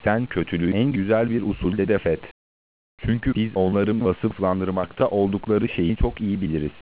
Sen kötülüğü en güzel bir usulde def et. Çünkü biz onların vasıflandırmakta oldukları şeyi çok iyi biliriz.